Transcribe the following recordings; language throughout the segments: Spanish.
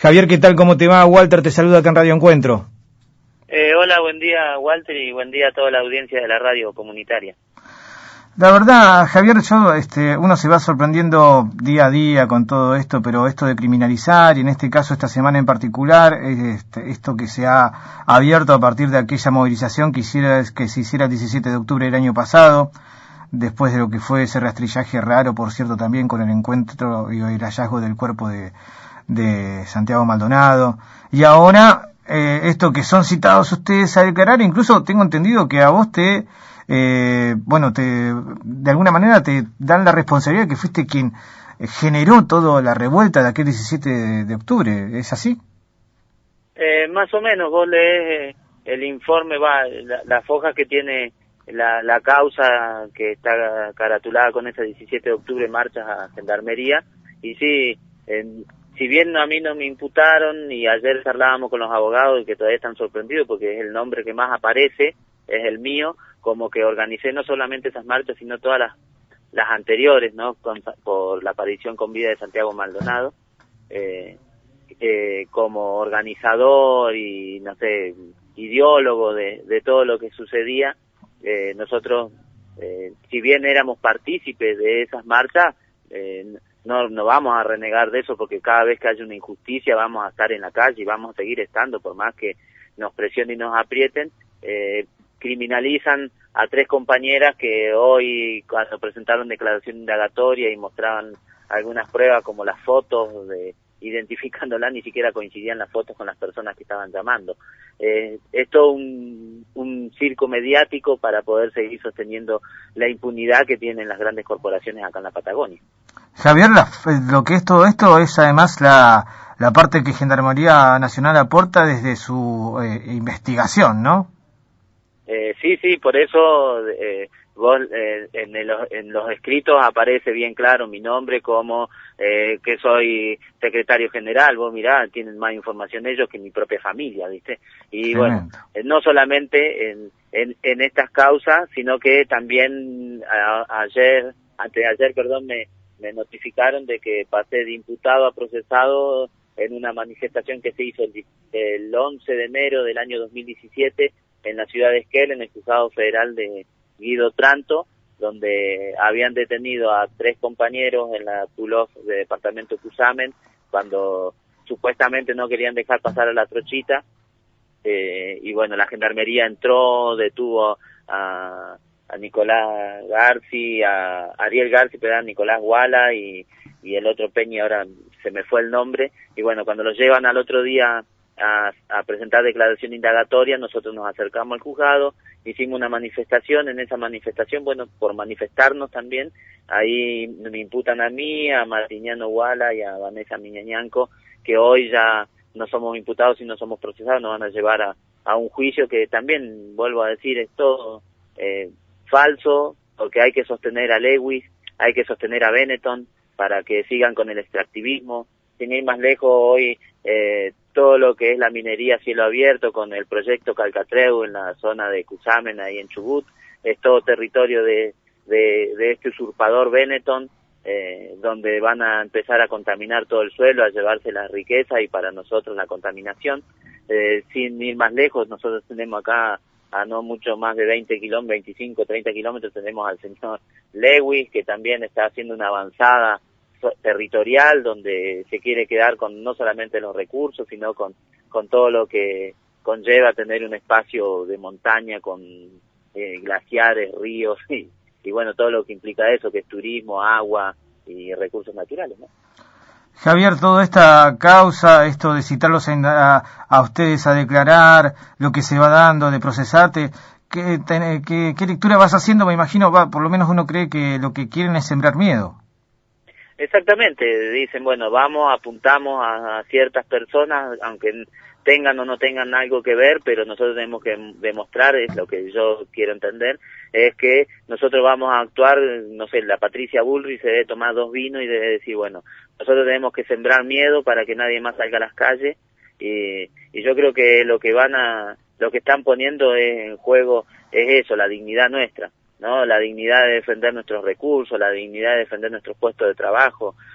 Javier, ¿qué tal? ¿Cómo te va? Walter te saluda acá en Radio Encuentro. Hola, buen día Walter y buen día a toda la audiencia de la radio comunitaria. La verdad, Javier, uno se va sorprendiendo día a día con todo esto, pero esto de criminalizar, y en este caso esta semana en particular, esto que se ha abierto a partir de aquella movilización que se hiciera el 17 de octubre del año pasado, después de lo que fue ese rastrillaje raro, por cierto, también con el encuentro y el hallazgo del cuerpo de Santiago Maldonado, y ahora esto que son citados ustedes a declarar, incluso tengo entendido que a vos de alguna manera te dan la responsabilidad que fuiste quien generó toda la revuelta de aquel 17 de octubre, ¿es así? Más o menos, vos lees el informe, las hojas que tiene la causa que está caratulada con ese 17 de octubre, marchas a Gendarmería, y sí, si bien a mí no me imputaron, y ayer charlábamos con los abogados y que todavía están sorprendidos porque es el nombre que más aparece, es el mío, como que organicé no solamente esas marchas, sino todas las anteriores, ¿no? Por la aparición con vida de Santiago Maldonado, como organizador y, no sé, ideólogo de todo lo que sucedía. Nosotros, si bien éramos partícipes de esas marchas, no vamos a renegar de eso, porque cada vez que haya una injusticia vamos a estar en la calle y vamos a seguir estando, por más que nos presionen y nos aprieten. Criminalizan a 3 compañeras que hoy, cuando presentaron declaración indagatoria y mostraban algunas pruebas como las fotos identificándola, ni siquiera coincidían las fotos con las personas que estaban llamando. Es todo un circo mediático para poder seguir sosteniendo la impunidad que tienen las grandes corporaciones acá en la Patagonia. Javier, lo que es todo esto es además la parte que Gendarmería Nacional aporta desde su investigación, ¿no? Sí, por eso vos en los escritos aparece bien claro mi nombre como que soy secretario general. Vos mirá, tienen más información ellos que mi propia familia, ¿viste? Y bueno, no solamente en estas causas, sino que también anteayer, me notificaron de que pasé de imputado a procesado en una manifestación que se hizo el 11 de enero del año 2017 en la ciudad de Esquel, en el Juzgado Federal de Guido Tranto, donde habían detenido a 3 compañeros en la PULOF de departamento Cusamen, cuando supuestamente no querían dejar pasar a la trochita, y bueno, la Gendarmería entró, detuvo a Nicolás Garci, a Ariel Garci, a Nicolás Guala y el otro Peña, ahora se me fue el nombre, y bueno, cuando los llevan al otro día a presentar declaración indagatoria, nosotros nos acercamos al juzgado, hicimos una manifestación. En esa manifestación, bueno, por manifestarnos también, ahí me imputan a mí, a Martiniano Guala y a Vanessa Miñañanco, que hoy ya no somos imputados y no somos procesados, nos van a llevar a un juicio que también, vuelvo a decir, es todo falso, porque hay que sostener a Lewis, hay que sostener a Benetton para que sigan con el extractivismo. Sin ir más lejos, hoy todo lo que es la minería a cielo abierto con el proyecto Calcatreu en la zona de Cusamen, ahí en Chubut, es todo territorio de este usurpador Benetton, donde van a empezar a contaminar todo el suelo, a llevarse la riqueza y para nosotros la contaminación. Sin ir más lejos, nosotros tenemos acá a no mucho más de 20 kilómetros, 25, 30 kilómetros, tenemos al señor Lewis, que también está haciendo una avanzada territorial donde se quiere quedar con no solamente los recursos, sino con todo lo que conlleva tener un espacio de montaña con glaciares, ríos y bueno, todo lo que implica eso, que es turismo, agua y recursos naturales, ¿no? Javier, toda esta causa, esto de citarlos a ustedes a declarar, lo que se va dando, de procesarte, ¿qué lectura vas haciendo? Me imagino, por lo menos uno cree que lo que quieren es sembrar miedo. Exactamente, dicen, bueno, apuntamos a ciertas personas, aunque tengan o no tengan algo que ver, pero nosotros tenemos que demostrar, es lo que yo quiero entender, es que nosotros vamos a actuar, no sé, la Patricia Bullrich se debe tomar 2 vinos y debe decir, bueno, nosotros tenemos que sembrar miedo para que nadie más salga a las calles, y yo creo que lo que están poniendo en juego es eso, la dignidad nuestra, ¿no? La dignidad de defender nuestros recursos, la dignidad de defender nuestros puestos de trabajo,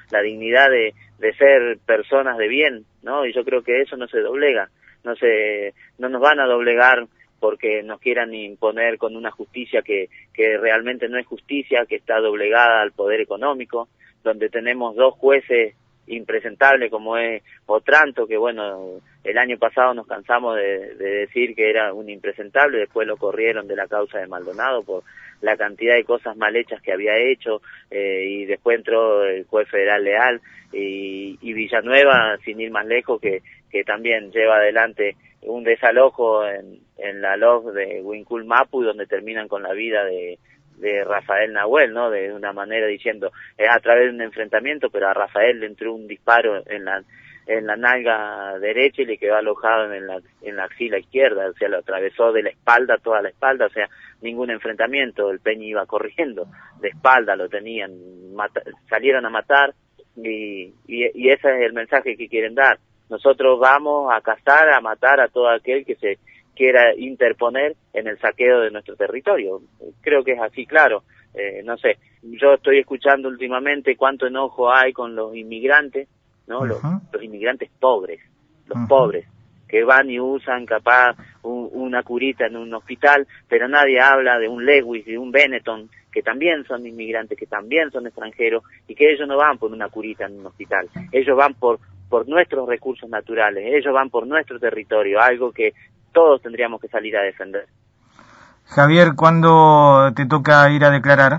la dignidad de ser personas de bien, ¿no? Y yo creo que eso no se doblega, no nos van a doblegar porque nos quieran imponer con una justicia que realmente no es justicia, que está doblegada al poder económico, donde tenemos dos jueces impresentables como es Otranto, que bueno, el año pasado nos cansamos de decir que era un impresentable, después lo corrieron de la causa de Maldonado por la cantidad de cosas mal hechas que había hecho, y después entró el juez federal Leal, y Villanueva, sin ir más lejos, que también lleva adelante un desalojo en la LOG de Huincul Mapu, donde terminan con la vida de Rafael Nahuel, ¿no? De una manera diciendo, es a través de un enfrentamiento, pero a Rafael le entró un disparo en la nalga derecha y le quedó alojado en la axila izquierda, o sea, lo atravesó de la espalda, toda la espalda, o sea, ningún enfrentamiento, el Peña iba corriendo, de espalda lo tenían, salieron a matar, y ese es el mensaje que quieren dar. Nosotros vamos a cazar, a matar a todo aquel que se quiera interponer en el saqueo de nuestro territorio. Creo que es así, claro. No sé, yo estoy escuchando últimamente cuánto enojo hay con los inmigrantes, ¿no? Uh-huh. Los inmigrantes pobres, pobres, que van y usan capaz una curita en un hospital, pero nadie habla de un Lewis, de un Benetton, que también son inmigrantes, que también son extranjeros, y que ellos no van por una curita en un hospital, ellos van por nuestros recursos naturales, ellos van por nuestro territorio, algo que todos tendríamos que salir a defender. Javier, ¿cuándo te toca ir a declarar?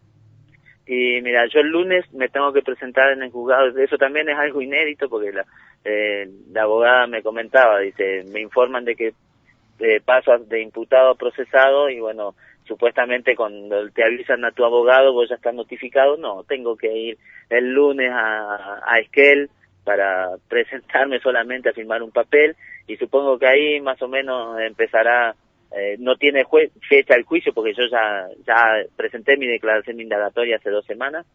Y mira, yo el lunes me tengo que presentar en el juzgado, eso también es algo inédito porque la abogada me comentaba, dice, me informan de que pasas de imputado a procesado y bueno, supuestamente cuando te avisan a tu abogado vos ya estás notificado, no, tengo que ir el lunes a Esquel para presentarme solamente a firmar un papel y supongo que ahí más o menos empezará, no tiene fecha el juicio porque yo ya presenté mi declaración indagatoria hace 2 semanas,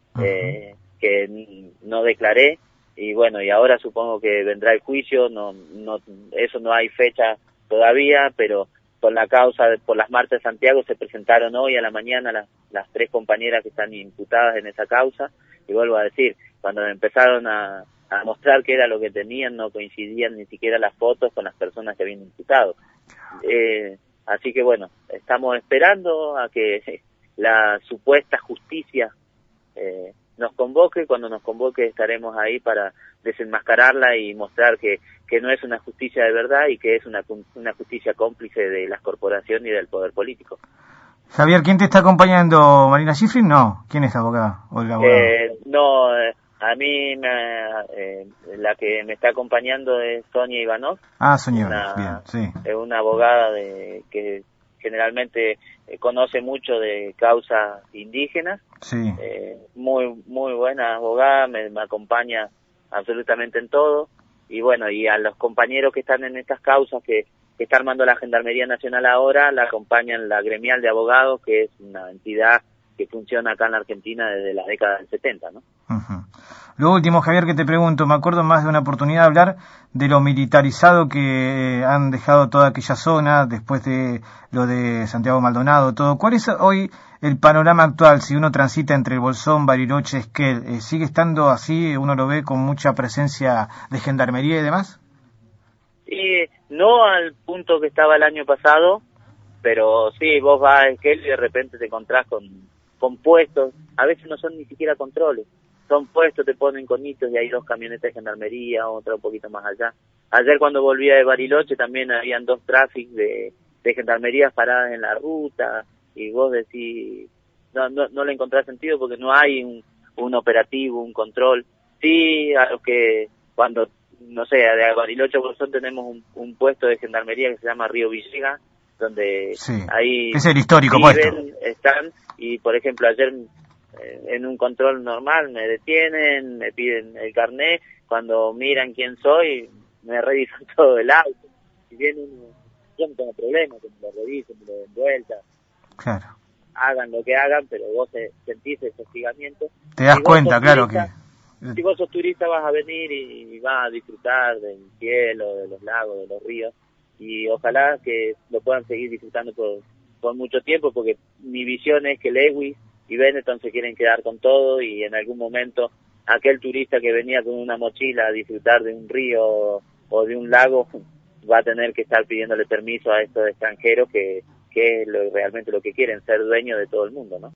que no declaré y bueno, y ahora supongo que vendrá el juicio, eso no hay fecha todavía, pero con la causa por las marchas de Santiago se presentaron hoy a la mañana las 3 compañeras que están imputadas en esa causa y vuelvo a decir, cuando empezaron a mostrar qué era lo que tenían, no coincidían ni siquiera las fotos con las personas que habían imputado. Así que bueno, estamos esperando a que la supuesta justicia nos convoque. Cuando nos convoque estaremos ahí para desenmascararla y mostrar que no es una justicia de verdad y que es una justicia cómplice de las corporaciones y del poder político. Javier, ¿quién te está acompañando? ¿Marina Schifrin? No. ¿Quién es la abogada? ¿O el abogado? No, a mí la que me está acompañando es Sonia Ivanov. Sonia Ivanov, bien, sí. Es una abogada que generalmente conoce mucho de causas indígenas. Sí. Muy buena abogada, me acompaña absolutamente en todo. Y bueno, y a los compañeros que están en estas causas que está armando la Gendarmería Nacional ahora, la acompañan la Gremial de Abogados, que es una entidad que funciona acá en la Argentina desde la década del 70, ¿no? Uh-huh. Lo último, Javier, que te pregunto, me acuerdo más de una oportunidad de hablar de lo militarizado que han dejado toda aquella zona después de lo de Santiago Maldonado, todo. ¿Cuál es hoy el panorama actual si uno transita entre el Bolsón, Bariloche, Esquel? ¿Sigue estando así? ¿Uno lo ve con mucha presencia de gendarmería y demás? No al punto que estaba el año pasado, pero sí, vos vas a Esquel y de repente te encontrás con puestos, a veces no son ni siquiera controles, son puestos, te ponen conitos y hay 2 camionetas de gendarmería, otra un poquito más allá. Ayer cuando volvía de Bariloche también habían 2 tráficos de gendarmerías paradas en la ruta y vos decís, no le encontrás sentido porque no hay un operativo, un control. Sí, a los que cuando, no sé, de Bariloche a Bolsón tenemos un puesto de gendarmería que se llama Río Villegas, donde ahí es el histórico viven, puesto. Están, y por ejemplo ayer en un control normal me detienen, me piden el carnet, cuando miran quién soy me revisan todo el auto, si bien yo no tengo problema que me lo revisen, me lo den vuelta, claro, hagan lo que hagan, pero vos sentís ese hostigamiento, te das cuenta, claro que si vos sos turista vas a venir y vas a disfrutar del cielo, de los lagos, de los ríos, y ojalá que lo puedan seguir disfrutando por mucho tiempo, porque mi visión es que Lewis y Benetton se quieren quedar con todo y en algún momento aquel turista que venía con una mochila a disfrutar de un río o de un lago va a tener que estar pidiéndole permiso a estos extranjeros que es realmente lo que quieren, ser dueños de todo el mundo, ¿no?